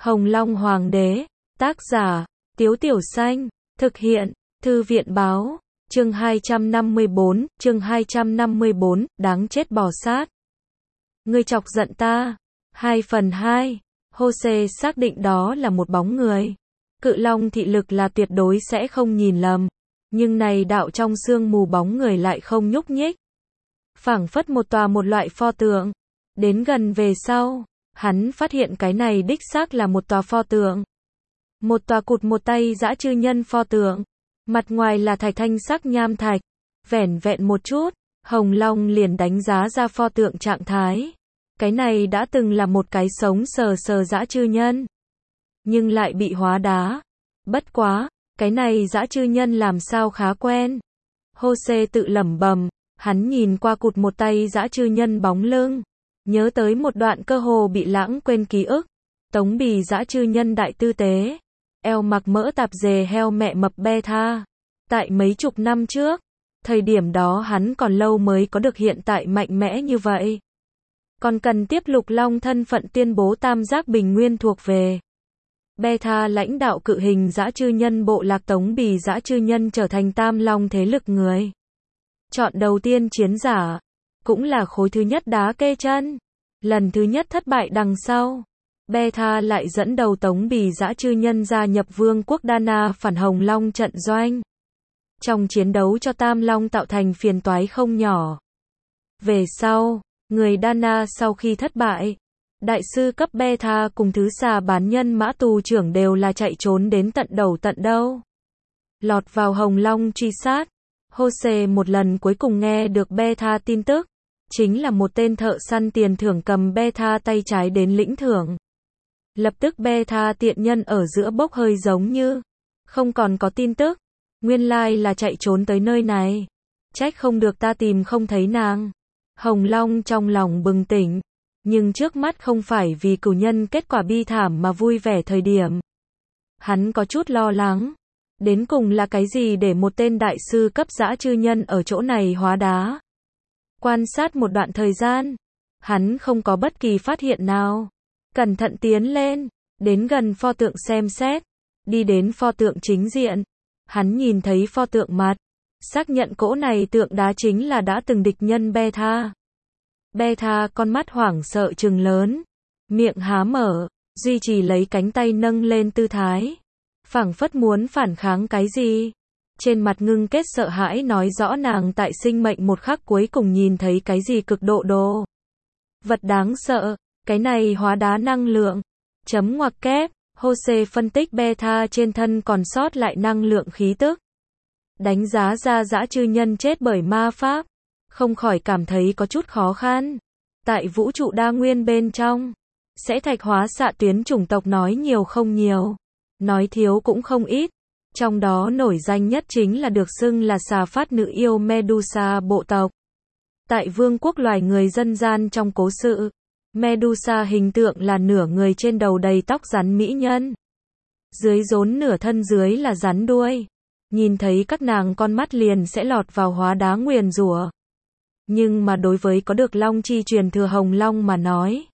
Hồng Long Hoàng đế, tác giả, Tiếu Tiểu Xanh, thực hiện, Thư viện báo, chương 254, đáng chết bò sát. Ngươi chọc giận ta. 2/2, Jose xác định đó là một bóng người. Cự Long thị lực là tuyệt đối sẽ không nhìn lầm, nhưng này đạo trong sương mù bóng người lại không nhúc nhích. Phảng phất một loại pho tượng. Đến gần về sau, hắn phát hiện cái này đích xác là một tòa pho tượng. Một tòa cụt một tay dã chư nhân pho tượng. Mặt ngoài là thạch thanh sắc nham thạch. Vẻn vẹn một chút, Hồng Long liền đánh giá ra pho tượng trạng thái. Cái này đã từng là một cái sống sờ dã chư nhân. Nhưng lại bị hóa đá. Bất quá, cái này dã chư nhân làm sao khá quen. Jose tự lẩm bẩm, hắn nhìn qua cụt một tay dã chư nhân bóng lưng. Nhớ tới một đoạn cơ hồ bị lãng quên ký ức. Tống bì dã chư nhân đại tư tế. Eo mặc mỡ tạp dề heo mẹ mập beta. Tại mấy chục năm trước, thời điểm đó hắn còn lâu mới có được hiện tại mạnh mẽ như vậy. Còn cần tiếp Lục Long thân phận tuyên bố tam giác bình nguyên thuộc về. Beta lãnh đạo cự hình dã chư nhân bộ lạc Tống bì dã chư nhân trở thành tam long thế lực người. Chọn đầu tiên chiến giả, cũng là khối thứ nhất đá kê chân. Lần thứ nhất thất bại đằng sau. Beta lại dẫn đầu Tống bì dã chư nhân gia nhập vương quốc Dana phản Hồng Long trận doanh. Trong chiến đấu cho Tam Long tạo thành phiền toái không nhỏ. Về sau, người Dana sau khi thất bại, đại sư cấp Beta cùng thứ xà bán nhân mã tù trưởng đều là chạy trốn đến tận đầu tận đâu. Lọt vào Hồng Long truy sát. Jose một lần cuối cùng nghe được Beta tin tức, chính là một tên thợ săn tiền thưởng cầm Beta tay trái đến lĩnh thưởng. Lập tức Beta tiện nhân ở giữa bốc hơi giống như không còn có tin tức. Nguyên lai là chạy trốn tới nơi này. Trách không được ta tìm không thấy nàng. Hồng Long trong lòng bừng tỉnh. Nhưng trước mắt không phải vì cửu nhân kết quả bi thảm mà vui vẻ thời điểm. Hắn có chút lo lắng. Đến cùng là cái gì để một tên đại sư cấp dã chư nhân ở chỗ này hóa đá. Quan sát một đoạn thời gian. Hắn không có bất kỳ phát hiện nào. Cẩn thận tiến lên. Đến gần pho tượng xem xét. Đi đến pho tượng chính diện. Hắn nhìn thấy pho tượng mặt. Xác nhận cỗ này tượng đá chính là đã từng địch nhân Beta. Beta con mắt hoảng sợ trừng lớn. Miệng há mở. Duy trì lấy cánh tay nâng lên tư thái. Phảng phất muốn phản kháng cái gì. Trên mặt ngưng kết sợ hãi nói rõ nàng tại sinh mệnh một khắc cuối cùng nhìn thấy cái gì cực độ đồ. Vật đáng sợ. Cái này hóa đá năng lượng. Chấm ngoặc kép. Jose phân tích Beta trên thân còn sót lại năng lượng khí tức. Đánh giá ra dã chư nhân chết bởi ma pháp. Không khỏi cảm thấy có chút khó khăn. Tại vũ trụ đa nguyên bên trong, sẽ thạch hóa xạ tuyến chủng tộc nói nhiều không nhiều. Nói thiếu cũng không ít. Trong đó nổi danh nhất chính là được xưng là xà phát nữ yêu Medusa bộ tộc. Tại vương quốc loài người dân gian trong cố sự, Medusa hình tượng là nửa người trên đầu đầy tóc rắn mỹ nhân. Dưới rốn nửa thân dưới là rắn đuôi. Nhìn thấy các nàng con mắt liền sẽ lọt vào hóa đá nguyền rủa. Nhưng mà đối với có được long chi truyền thừa Hồng Long mà nói,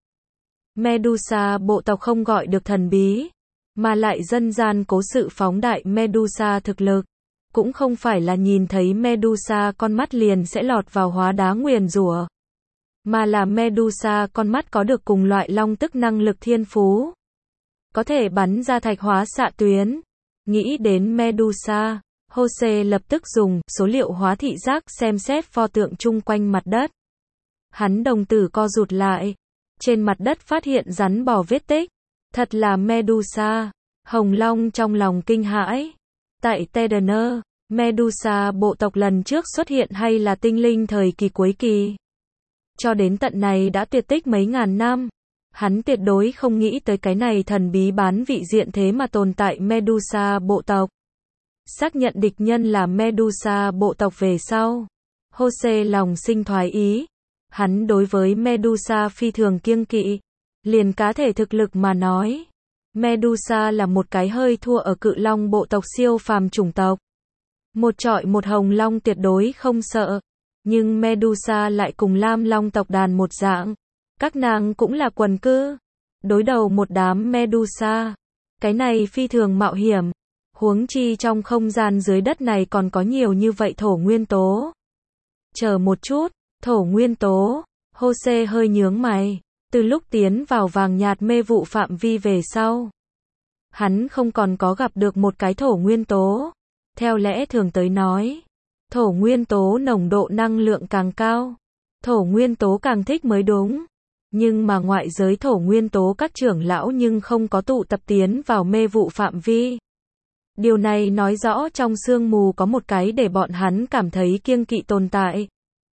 Medusa bộ tộc không gọi được thần bí, mà lại dân gian cố sự phóng đại Medusa thực lực. Cũng không phải là nhìn thấy Medusa con mắt liền sẽ lọt vào hóa đá nguyền rủa, mà là Medusa con mắt có được cùng loại long tức năng lực thiên phú. Có thể bắn ra thạch hóa xạ tuyến. Nghĩ đến Medusa, Jose lập tức dùng số liệu hóa thị giác xem xét pho tượng chung quanh mặt đất. Hắn đồng tử co rụt lại. Trên mặt đất phát hiện rắn bò vết tích. Thật là Medusa. Hồng Long trong lòng kinh hãi. Tại Tedener, Medusa bộ tộc lần trước xuất hiện hay là tinh linh thời kỳ cuối kỳ. Cho đến tận này đã tuyệt tích mấy ngàn năm. Hắn tuyệt đối không nghĩ tới cái này thần bí bán vị diện thế mà tồn tại Medusa bộ tộc. Xác nhận địch nhân là Medusa bộ tộc về sau. Jose lòng sinh thoái ý. Hắn đối với Medusa phi thường kiêng kỵ. Liền cá thể thực lực mà nói. Medusa là một cái hơi thua ở cự long bộ tộc siêu phàm chủng tộc. Một trọi một Hồng Long tuyệt đối không sợ. Nhưng Medusa lại cùng Lam Long tộc đàn một dạng. Các nàng cũng là quần cư. đối đầu một đám Medusa. Cái này phi thường mạo hiểm. Huống chi trong không gian dưới đất này còn có nhiều như vậy thổ nguyên tố. Chờ một chút, thổ nguyên tố. Jose hơi nhướng mày. Từ lúc tiến vào vàng nhạt mê vụ phạm vi về sau, hắn không còn có gặp được một cái thổ nguyên tố. Theo lẽ thường tới nói, thổ nguyên tố nồng độ năng lượng càng cao, thổ nguyên tố càng thích mới đúng. Nhưng mà ngoại giới thổ nguyên tố các trưởng lão nhưng không có tụ tập tiến vào mê vụ phạm vi. Điều này nói rõ trong sương mù có một cái để bọn hắn cảm thấy kiêng kỵ tồn tại.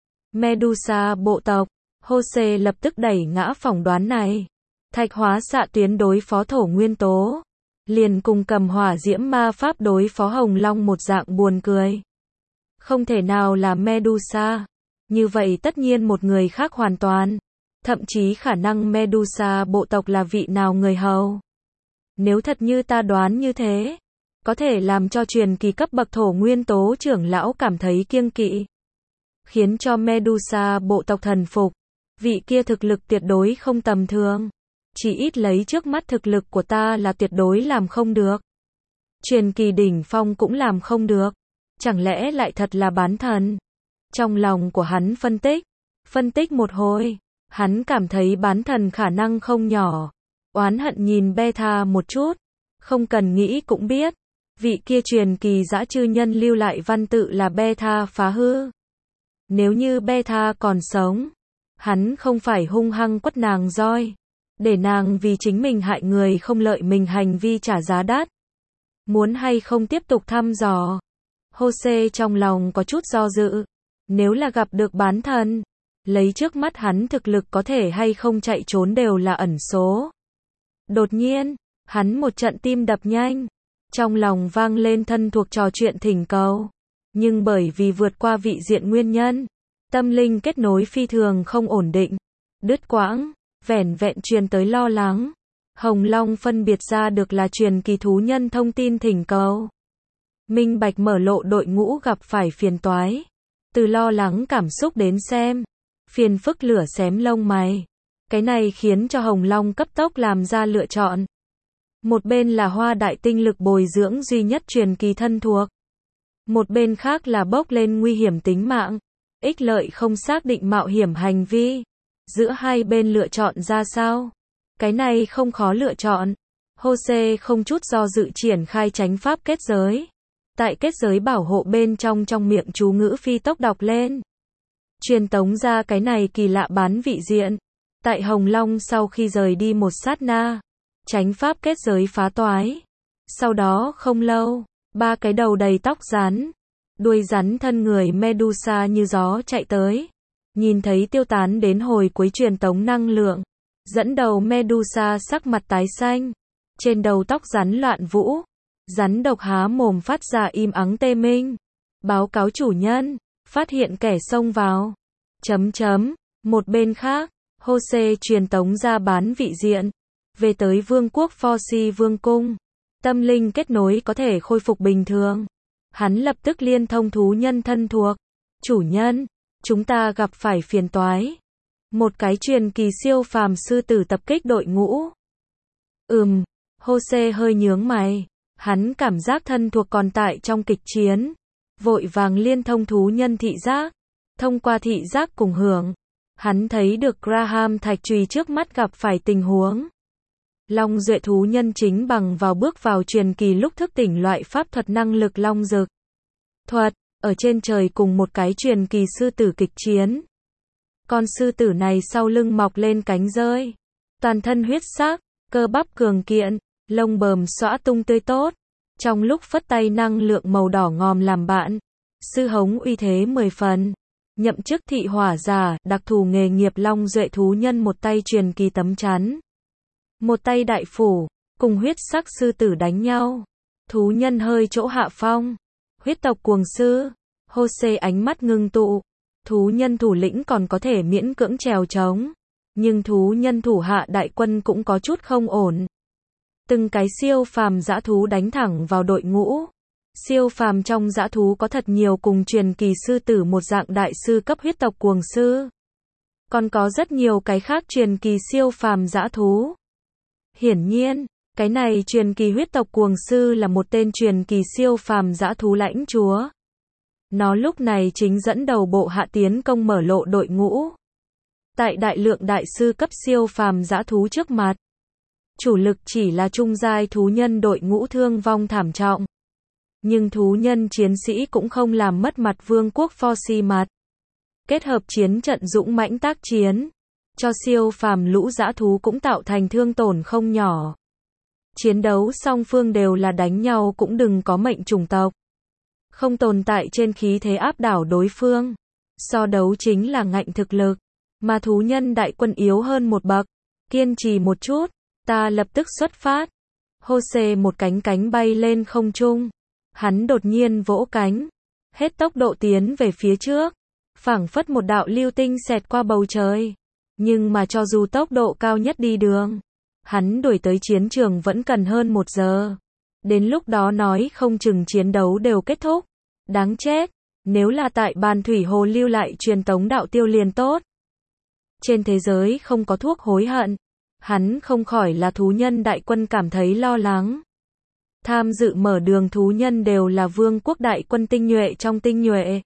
Medusa bộ tộc. Jose lập tức đẩy ngã phỏng đoán này. Thạch hóa xạ tuyến đối phó thổ nguyên tố, liền cùng cầm hỏa diễm ma pháp đối phó hồng long một dạng buồn cười. Không thể nào là Medusa. Như vậy tất nhiên một người khác hoàn toàn. Thậm chí khả năng Medusa bộ tộc là vị nào người hầu. Nếu thật như ta đoán như thế, có thể làm cho truyền kỳ cấp bậc thổ nguyên tố trưởng lão cảm thấy kiêng kỵ, khiến cho Medusa bộ tộc thần phục. Vị kia thực lực tuyệt đối không tầm thường. Chỉ ít lấy trước mắt thực lực của ta là tuyệt đối làm không được. Truyền kỳ đỉnh phong cũng làm không được. Chẳng lẽ lại thật là bán thần? Trong lòng của hắn phân tích một hồi, hắn cảm thấy bán thần khả năng không nhỏ. Oán hận nhìn Beta một chút, không cần nghĩ cũng biết, vị kia truyền kỳ dã chư nhân lưu lại văn tự là Beta phá hư. Nếu như Beta còn sống, hắn không phải hung hăng quất nàng roi, để nàng vì chính mình hại người không lợi mình hành vi trả giá đắt. Muốn hay không tiếp tục thăm dò? Jose trong lòng có chút do dự. Nếu là gặp được bán thần, lấy trước mắt hắn thực lực có thể hay không chạy trốn đều là ẩn số. Đột nhiên, hắn một trận tim đập nhanh, trong lòng vang lên thân thuộc trò chuyện thỉnh cầu. Nhưng bởi vì vượt qua vị diện nguyên nhân, tâm linh kết nối phi thường không ổn định, đứt quãng, vẻn vẹn truyền tới lo lắng. Hồng Long phân biệt ra được là truyền kỳ thú nhân thông tin thỉnh cầu. Minh bạch mở lộ đội ngũ gặp phải phiền toái. Từ lo lắng cảm xúc đến xem, phiền phức lửa xém lông mày. Cái này khiến cho Hồng Long cấp tốc làm ra lựa chọn. Một bên là hoa đại tinh lực bồi dưỡng duy nhất truyền kỳ thân thuộc. Một bên khác là bốc lên nguy hiểm tính mạng, ích lợi không xác định mạo hiểm hành vi. Giữa hai bên lựa chọn ra sao? Cái này không khó lựa chọn. Jose không chút do dự triển khai chánh pháp kết giới. Tại kết giới bảo hộ bên trong miệng chú ngữ phi tốc đọc lên. Truyền tống ra cái này kỳ lạ bán vị diện. Tại Hồng Long sau khi rời đi một sát na, chánh pháp kết giới phá toái. Sau đó không lâu, ba cái đầu đầy tóc rắn, đuôi rắn thân người Medusa như gió chạy tới. Nhìn thấy tiêu tán đến hồi cuối truyền tống năng lượng, dẫn đầu Medusa sắc mặt tái xanh, trên đầu tóc rắn loạn vũ, rắn độc há mồm phát ra im ắng tê minh. Báo cáo chủ nhân, phát hiện kẻ xông vào. Một bên khác, Jose truyền tống ra bán vị diện, về tới vương quốc Forsi vương cung. Tâm linh kết nối có thể khôi phục bình thường. Hắn lập tức liên thông thú nhân thân thuộc. Chủ nhân, chúng ta gặp phải phiền toái. Một cái truyền kỳ siêu phàm sư tử tập kích đội ngũ. Jose hơi nhướng mày. Hắn cảm giác thân thuộc còn tại trong kịch chiến. Vội vàng liên thông thú nhân thị giác. Thông qua thị giác cùng hưởng, hắn thấy được Graham thạch chùy trước mắt gặp phải tình huống. Long duệ thú nhân chính bằng vào bước vào truyền kỳ lúc thức tỉnh loại pháp thuật năng lực long dực thuật, ở trên trời cùng một cái truyền kỳ sư tử kịch chiến. Con sư tử này sau lưng mọc lên cánh rơi, toàn thân huyết sắc, cơ bắp cường kiện, lông bờm xõa tung tươi tốt. Trong lúc phất tay năng lượng màu đỏ ngòm làm bạn, sư hống uy thế 10 phần. Nhậm chức thị hỏa giả, đặc thù nghề nghiệp long duệ thú nhân một tay truyền kỳ tấm chắn, một tay đại phủ, cùng huyết sắc sư tử đánh nhau. Thú nhân hơi chỗ hạ phong. Huyết tộc cuồng sư. Jose ánh mắt ngưng tụ. Thú nhân thủ lĩnh còn có thể miễn cưỡng trèo trống. Nhưng thú nhân thủ hạ đại quân cũng có chút không ổn. Từng cái siêu phàm dã thú đánh thẳng vào đội ngũ. Siêu phàm trong dã thú có thật nhiều cùng truyền kỳ sư tử một dạng đại sư cấp huyết tộc cuồng sư. Còn có rất nhiều cái khác truyền kỳ siêu phàm dã thú. Hiển nhiên, cái này truyền kỳ huyết tộc cuồng sư là một tên truyền kỳ siêu phàm dã thú lãnh chúa. Nó lúc này chính dẫn đầu bộ hạ tiến công mở lộ đội ngũ. Tại đại lượng đại sư cấp siêu phàm dã thú trước mặt, chủ lực chỉ là trung giai thú nhân đội ngũ thương vong thảm trọng. Nhưng thú nhân chiến sĩ cũng không làm mất mặt vương quốc Forsi mặt. Kết hợp chiến trận dũng mãnh tác chiến, cho siêu phàm lũ dã thú cũng tạo thành thương tổn không nhỏ. Chiến đấu song phương đều là đánh nhau cũng đừng có mệnh chủng tộc. Không tồn tại trên khí thế áp đảo đối phương. So đấu chính là ngạnh thực lực. Mà thú nhân đại quân yếu hơn một bậc. Kiên trì một chút, ta lập tức xuất phát. Jose một cánh cánh bay lên không trung. Hắn đột nhiên vỗ cánh. Hết tốc độ tiến về phía trước. Phảng phất một đạo lưu tinh xẹt qua bầu trời. Nhưng mà cho dù tốc độ cao nhất đi đường, hắn đuổi tới chiến trường vẫn cần hơn 1 giờ. Đến lúc đó nói không chừng chiến đấu đều kết thúc. Đáng chết, nếu là tại Bàn Thủy Hồ lưu lại truyền tống đạo tiêu liền tốt. Trên thế giới không có thuốc hối hận. Hắn không khỏi là thú nhân đại quân cảm thấy lo lắng. Tham dự mở đường thú nhân đều là vương quốc đại quân tinh nhuệ trong tinh nhuệ.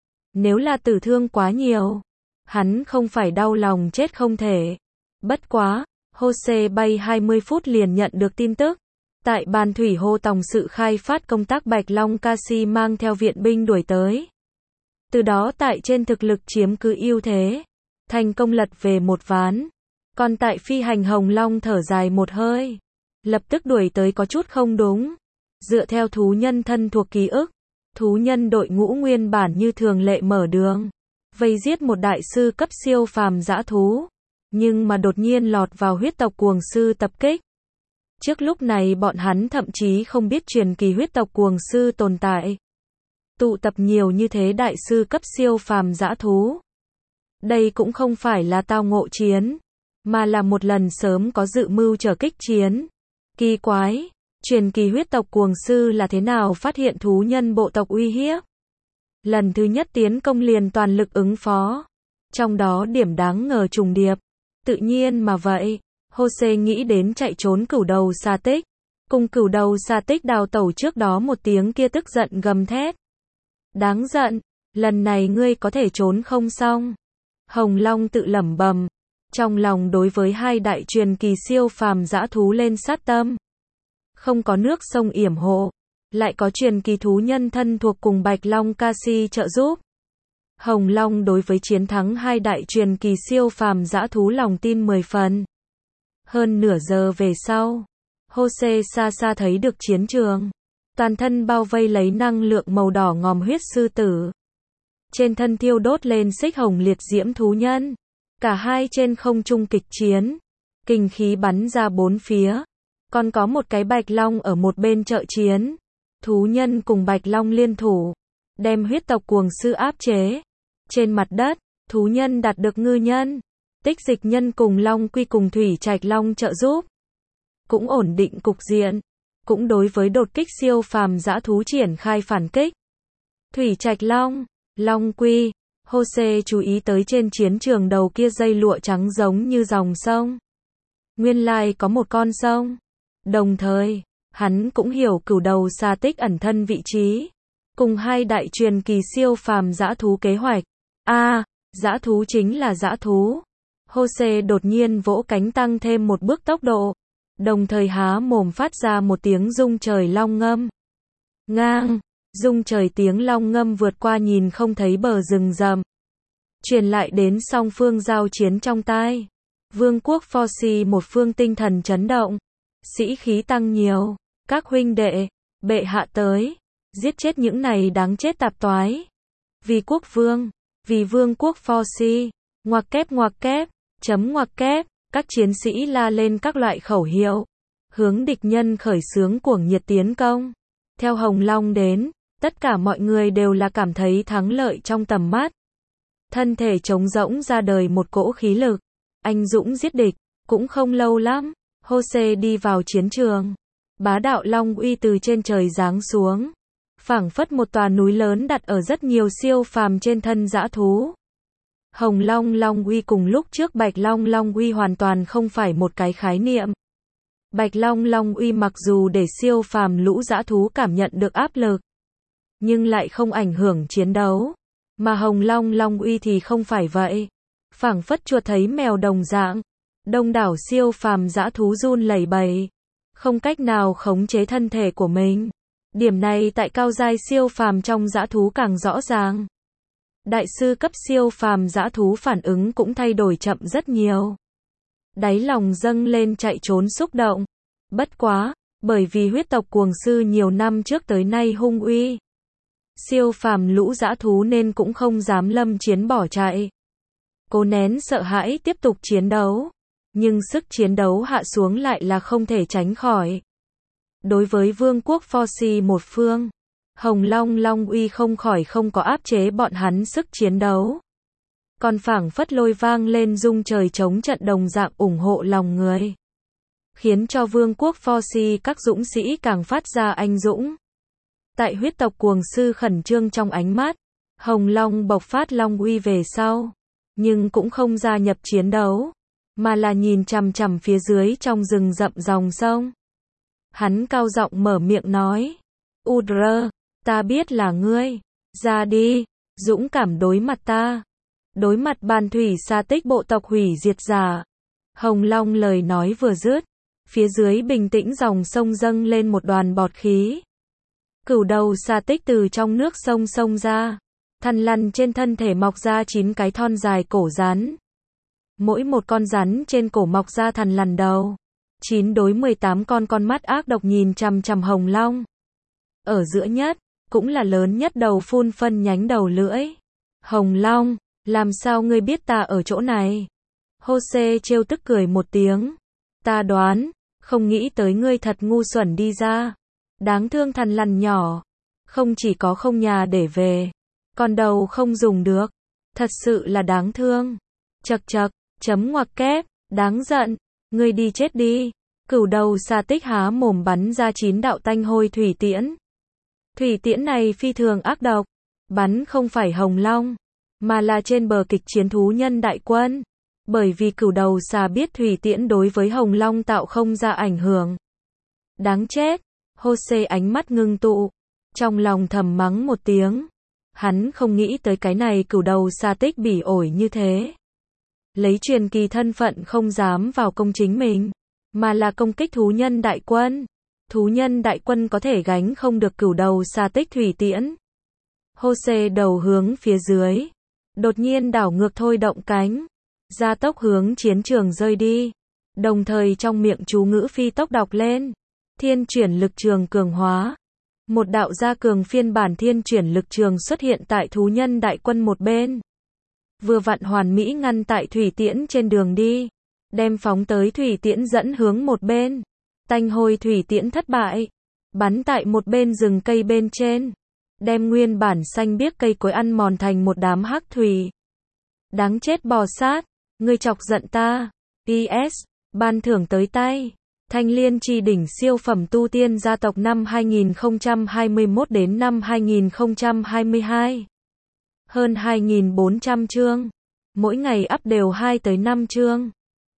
Nếu là tử thương quá nhiều, hắn không phải đau lòng chết không thể. Bất quá, Jose bay 20 phút liền nhận được tin tức. Tại Bàn Thủy Hồ tổng sự khai phát công tác Bạch Long Casi mang theo viện binh đuổi tới. Từ đó tại trên thực lực chiếm cứ ưu thế. Thành công lật về một ván. Còn tại phi hành Hồng Long thở dài một hơi. Lập tức đuổi tới có chút không đúng. Dựa theo thú nhân thân thuộc ký ức, thú nhân đội ngũ nguyên bản như thường lệ mở đường. Vây giết một đại sư cấp siêu phàm dã thú. Nhưng mà đột nhiên lọt vào huyết tộc cuồng sư tập kích. Trước lúc này bọn hắn thậm chí không biết truyền kỳ huyết tộc cuồng sư tồn tại. Tụ tập nhiều như thế đại sư cấp siêu phàm dã thú. Đây cũng không phải là tao ngộ chiến, mà là một lần sớm có dự mưu trở kích chiến. Kỳ quái, truyền kỳ huyết tộc cuồng sư là thế nào phát hiện thú nhân bộ tộc uy hiếp? Lần thứ nhất tiến công liền toàn lực ứng phó. Trong đó điểm đáng ngờ trùng điệp. Tự nhiên mà vậy, Jose nghĩ đến chạy trốn cửu đầu xà tích. Cùng cửu đầu xà tích đào tẩu trước đó một tiếng kia tức giận gầm thét. Đáng giận, lần này ngươi có thể trốn không xong. Hồng Long tự lẩm bẩm, trong lòng đối với hai đại truyền kỳ siêu phàm dã thú lên sát tâm. Không có nước sông yểm hộ, lại có truyền kỳ thú nhân thân thuộc cùng Bạch Long Casi trợ giúp. Hồng Long đối với chiến thắng hai đại truyền kỳ siêu phàm dã thú lòng tin 10 phần. Hơn nửa giờ về sau, Jose xa xa thấy được chiến trường. Toàn thân bao vây lấy năng lượng màu đỏ ngòm huyết sư tử. Trên thân thiêu đốt lên xích hồng liệt diễm thú nhân. Cả hai trên không trung kịch chiến. Kinh khí bắn ra bốn phía. Còn có một cái Bạch Long ở một bên trợ chiến. Thú nhân cùng Bạch Long liên thủ. Đem huyết tộc cuồng sư áp chế. Trên mặt đất, thú nhân đạt được ngư nhân. Tích dịch nhân cùng Long Quy cùng Thủy Trạch Long trợ giúp. Cũng ổn định cục diện. Cũng đối với đột kích siêu phàm dã thú triển khai phản kích. Thủy Trạch Long, Long Quy, Jose chú ý tới trên chiến trường đầu kia dây lụa trắng giống như dòng sông. Nguyên lai có một con sông. Đồng thời, hắn cũng hiểu cửu đầu xà tích ẩn thân vị trí. Cùng hai đại truyền kỳ siêu phàm dã thú kế hoạch. Dã thú chính là dã thú. Jose đột nhiên vỗ cánh tăng thêm một bước tốc độ. Đồng thời há mồm phát ra một tiếng rung trời long ngâm. Ngang, rung trời tiếng long ngâm vượt qua nhìn không thấy bờ rừng rậm. Truyền lại đến song phương giao chiến trong tai. Vương quốc Forsi một phương tinh thần chấn động. Sĩ khí tăng nhiều. Các huynh đệ, bệ hạ tới. Giết chết những này đáng chết tạp toái. Vì quốc vương, vì vương quốc Forsi. Ngoặc kép, chấm ngoặc kép. Các chiến sĩ la lên các loại khẩu hiệu. Hướng địch nhân khởi xướng cuồng nhiệt tiến công. Theo Hồng Long đến, tất cả mọi người đều là cảm thấy thắng lợi trong tầm mắt. Thân thể trống rỗng ra đời một cỗ khí lực. Anh dũng giết địch. Cũng không lâu lắm, Jose đi vào chiến trường. Bá đạo Long uy từ trên trời giáng xuống. Phảng phất một tòa núi lớn đặt ở rất nhiều siêu phàm trên thân dã thú. Hồng Long Long uy cùng lúc trước Bạch Long Long uy hoàn toàn không phải một cái khái niệm. Bạch Long Long Uy mặc dù để siêu phàm lũ dã thú cảm nhận được áp lực, nhưng lại không ảnh hưởng chiến đấu. Mà Hồng Long Long Uy thì không phải vậy. Phảng phất chuột thấy mèo đồng dạng. Đông đảo siêu phàm dã thú run lẩy bẩy, không cách nào khống chế thân thể của mình. Điểm này tại cao giai siêu phàm trong dã thú càng rõ ràng. Đại sư cấp siêu phàm dã thú phản ứng cũng thay đổi chậm rất nhiều. Đáy lòng dâng lên chạy trốn xúc động. Bất quá, bởi vì huyết tộc cuồng sư nhiều năm trước tới nay hung uy, siêu phàm lũ dã thú nên cũng không dám lâm chiến bỏ chạy. Cố nén sợ hãi tiếp tục chiến đấu. Nhưng sức chiến đấu hạ xuống lại là không thể tránh khỏi. Đối với vương quốc Forci một phương, Hồng Long Long Uy không khỏi không có áp chế bọn hắn sức chiến đấu. Còn phảng phất lôi vang lên rung trời chống trận đồng dạng ủng hộ lòng người. Khiến cho vương quốc Forci các dũng sĩ càng phát ra anh dũng. Tại huyết tộc cuồng sư khẩn trương trong ánh mắt, Hồng Long bộc phát Long Uy về sau. Nhưng cũng không gia nhập chiến đấu, mà là nhìn chằm chằm phía dưới trong rừng rậm dòng sông. Hắn cao giọng mở miệng nói. Udra, ta biết là ngươi. Ra đi, dũng cảm đối mặt ta. Đối mặt bàn thủy sa tích bộ tộc hủy diệt giả. Hồng Long lời nói vừa dứt, phía dưới bình tĩnh dòng sông dâng lên một đoàn bọt khí. Cửu đầu sa tích từ trong nước sông xông ra. Thằn lằn trên thân thể mọc ra 9 cái thon dài cổ rắn. Mỗi một con rắn trên cổ mọc ra thằn lằn đầu. 9 đối 18 con mắt ác độc nhìn chằm chằm Hồng Long. Ở giữa nhất, cũng là lớn nhất đầu phun phân nhánh đầu lưỡi. Hồng Long, làm sao ngươi biết ta ở chỗ này? Jose trêu tức cười một tiếng. Ta đoán, không nghĩ tới ngươi thật ngu xuẩn đi ra. Đáng thương thằn lằn nhỏ. Không chỉ có không nhà để về, còn đầu không dùng được. Thật sự là đáng thương. Chậc chậc, chấm ngoặc kép, đáng giận. Ngươi đi chết đi. Cửu đầu sa tích há mồm bắn ra 9 đạo tanh hôi thủy tiễn. Thủy tiễn này phi thường ác độc. Bắn không phải Hồng Long, mà là trên bờ kịch chiến thú nhân đại quân. Bởi vì cửu đầu xà biết thủy tiễn đối với Hồng Long tạo không ra ảnh hưởng. Đáng chết. Jose ánh mắt ngưng tụ. Trong lòng thầm mắng một tiếng. Hắn không nghĩ tới cái này cửu đầu sa tích bỉ ổi như thế. Lấy truyền kỳ thân phận không dám vào công chính mình, mà là công kích thú nhân đại quân. Thú nhân đại quân có thể gánh không được cửu đầu sa tích thủy tiễn. Jose đầu hướng phía dưới. Đột nhiên đảo ngược thôi động cánh. Gia tốc hướng chiến trường rơi đi. Đồng thời trong miệng chú ngữ phi tốc đọc lên. Thiên chuyển lực trường cường hóa. Một đạo gia cường phiên bản thiên chuyển lực trường xuất hiện tại thú nhân đại quân một bên. Vừa vặn hoàn mỹ ngăn tại thủy tiễn trên đường đi. Đem phóng tới thủy tiễn dẫn hướng một bên. Tanh hôi thủy tiễn thất bại. Bắn tại một bên rừng cây bên trên. Đem nguyên bản xanh biếc cây cối ăn mòn thành một đám hắc thủy. Đáng chết bò sát. Ngươi chọc giận ta. PS. Ban thưởng tới tay. Thanh Liên Chi đỉnh siêu phẩm tu tiên gia tộc năm 2021 đến năm 2022. Hơn 2.400 chương. Mỗi ngày up đều 2 tới 5 chương.